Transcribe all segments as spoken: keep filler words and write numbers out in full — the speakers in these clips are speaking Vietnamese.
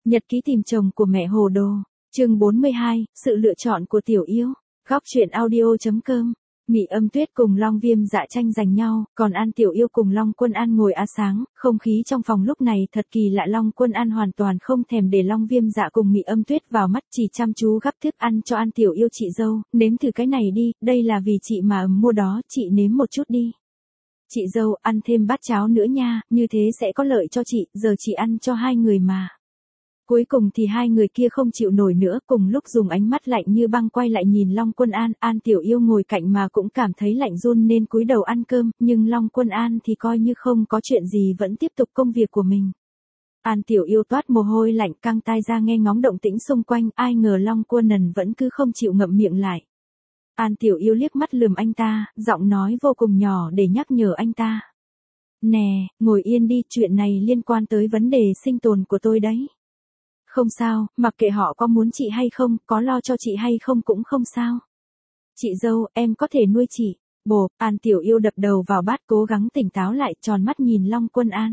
Nhật ký tìm chồng của mẹ hồ đồ. Chương bốn mươi hai, sự lựa chọn của Tiểu Yêu. Góc truyện audio chấm com. Mị Âm Tuyết cùng Long Viêm Dạ tranh giành nhau, còn An Tiểu Yêu cùng Long Quân An ngồi á sáng, không khí trong phòng lúc này thật kỳ lạ. Long Quân An hoàn toàn không thèm để Long Viêm Dạ cùng Mị Âm Tuyết vào mắt, chỉ chăm chú gắp thức ăn cho An Tiểu Yêu. Chị dâu, nếm thử cái này đi, đây là vì chị mà ấm mua đó, chị nếm một chút đi. Chị dâu, ăn thêm bát cháo nữa nha, như thế sẽ có lợi cho chị, giờ chị ăn cho hai người mà. Cuối cùng thì hai người kia không chịu nổi nữa, cùng lúc dùng ánh mắt lạnh như băng quay lại nhìn Long Quân An. An Tiểu Yêu ngồi cạnh mà cũng cảm thấy lạnh run nên cúi đầu ăn cơm, nhưng Long Quân An thì coi như không có chuyện gì vẫn tiếp tục công việc của mình. An Tiểu Yêu toát mồ hôi lạnh, căng tai ra nghe ngóng động tĩnh xung quanh, ai ngờ Long Quân An vẫn cứ không chịu ngậm miệng lại. An Tiểu Yêu liếc mắt lườm anh ta, giọng nói vô cùng nhỏ để nhắc nhở anh ta. Nè, ngồi yên đi, chuyện này liên quan tới vấn đề sinh tồn của tôi đấy. Không sao, mặc kệ họ có muốn chị hay không, có lo cho chị hay không cũng không sao. Chị dâu, em có thể nuôi chị. Bộp, An Tiểu Yêu đập đầu vào bát cố gắng tỉnh táo lại, tròn mắt nhìn Long Quân An.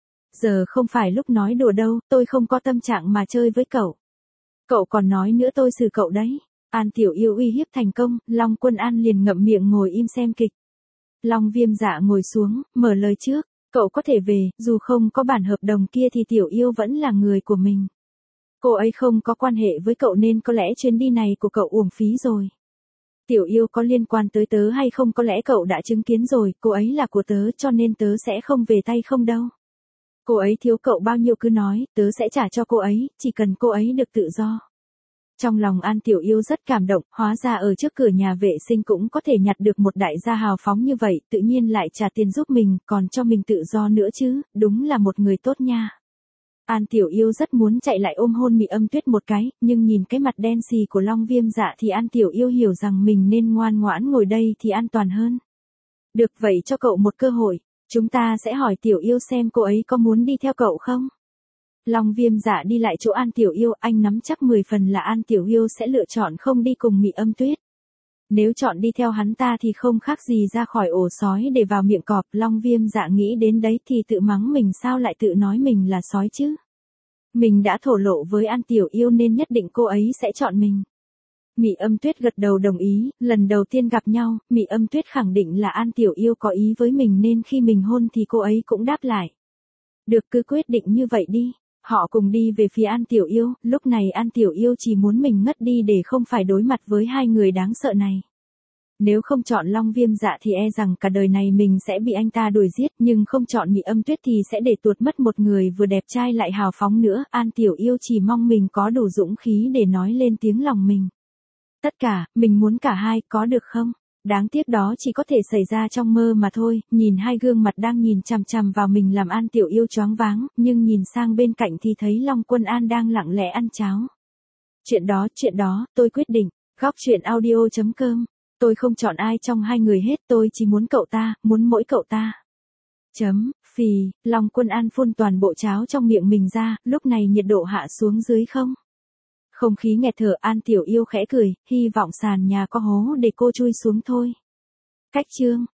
Giờ không phải lúc nói đùa đâu, tôi không có tâm trạng mà chơi với cậu. Cậu còn nói nữa tôi xử cậu đấy. An Tiểu Yêu uy hiếp thành công, Long Quân An liền ngậm miệng ngồi im xem kịch. Long Viêm Dạ ngồi xuống, mở lời trước. Cậu có thể về, dù không có bản hợp đồng kia thì Tiểu Yêu vẫn là người của mình. Cô ấy không có quan hệ với cậu nên có lẽ chuyến đi này của cậu uổng phí rồi. Tiểu Yêu có liên quan tới tớ hay không có lẽ cậu đã chứng kiến rồi, cô ấy là của tớ cho nên tớ sẽ không về tay không đâu. Cô ấy thiếu cậu bao nhiêu cứ nói, tớ sẽ trả cho cô ấy, chỉ cần cô ấy được tự do. Trong lòng An Tiểu Yêu rất cảm động, hóa ra ở trước cửa nhà vệ sinh cũng có thể nhặt được một đại gia hào phóng như vậy, tự nhiên lại trả tiền giúp mình, còn cho mình tự do nữa chứ, đúng là một người tốt nha. An Tiểu Yêu rất muốn chạy lại ôm hôn Mị Âm Tuyết một cái, nhưng nhìn cái mặt đen xì của Long Viêm Dạ thì An Tiểu Yêu hiểu rằng mình nên ngoan ngoãn ngồi đây thì an toàn hơn. Được vậy cho cậu một cơ hội, chúng ta sẽ hỏi Tiểu Yêu xem cô ấy có muốn đi theo cậu không? Long Viêm Dạ đi lại chỗ An Tiểu Yêu, anh nắm chắc mười phần là An Tiểu Yêu sẽ lựa chọn không đi cùng Mị Âm Tuyết. Nếu chọn đi theo hắn ta thì không khác gì ra khỏi ổ sói để vào miệng cọp. Long Viêm Dạ nghĩ đến đấy thì tự mắng mình sao lại tự nói mình là sói chứ. Mình đã thổ lộ với An Tiểu Yêu nên nhất định cô ấy sẽ chọn mình. Mị Âm Tuyết gật đầu đồng ý, lần đầu tiên gặp nhau, Mị Âm Tuyết khẳng định là An Tiểu Yêu có ý với mình nên khi mình hôn thì cô ấy cũng đáp lại. Được, cứ quyết định như vậy đi. Họ cùng đi về phía An Tiểu Yêu, lúc này An Tiểu Yêu chỉ muốn mình ngất đi để không phải đối mặt với hai người đáng sợ này. Nếu không chọn Long Viêm Dạ thì e rằng cả đời này mình sẽ bị anh ta đuổi giết, nhưng không chọn Mị Âm Tuyết thì sẽ để tuột mất một người vừa đẹp trai lại hào phóng nữa. An Tiểu Yêu chỉ mong mình có đủ dũng khí để nói lên tiếng lòng mình. Tất cả, mình muốn cả hai, có được không? Đáng tiếc đó chỉ có thể xảy ra trong mơ mà thôi, nhìn hai gương mặt đang nhìn chằm chằm vào mình làm An Tiểu Yêu choáng váng, nhưng nhìn sang bên cạnh thì thấy Long Quân An đang lặng lẽ ăn cháo. Chuyện đó, chuyện đó, tôi quyết định. Góc truyện audio chấm com. Tôi không chọn ai trong hai người hết, tôi chỉ muốn cậu ta, muốn mỗi cậu ta. Chấm, phì, Long Quân An phun toàn bộ cháo trong miệng mình ra, lúc này nhiệt độ hạ xuống dưới không. Không khí nghẹt thở. An Tiểu Yêu khẽ cười, hy vọng sàn nhà có hố để cô chui xuống thôi. Cách chương.